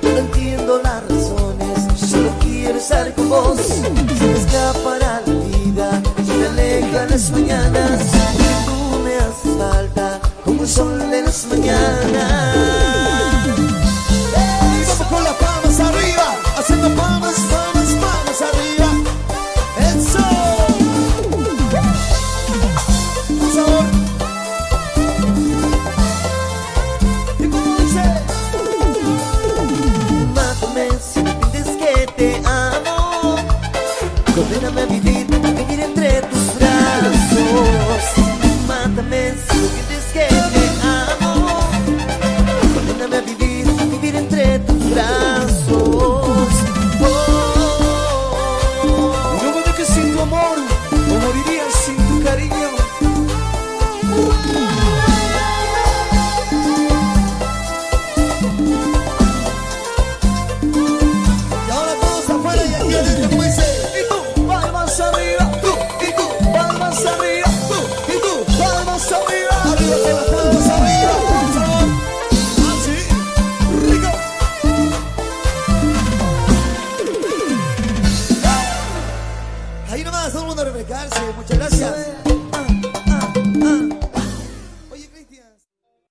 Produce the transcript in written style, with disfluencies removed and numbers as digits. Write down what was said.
No entiendo las razones, solo quiero estar con vos. Se me escapará la vida, se me alejan las mañanas, porque tú me haces falta como el sol de las mañanas. Vamos con las palmas arriba, haciendo palmas, palmas, palmas arriba. Eso. Sabor. Y como dice, mátame si me pides que te amo, condéname a vivir entre tus brazos. Mátame si me pides que te amo, condéname a vivir entre tus brazos. no me dejes sin tu amor, no moriría sin tu cariño. Y ahora todos afuera y aquí adentro, como dice. Y tú, palmas arriba, tú, y tú, palmas arriba, tú, y tú, palmas arriba. Arriba con las palmas arriba, por favor. Así, rico. Ahí nomás, todo el mundo a refrescarse. Muchas gracias.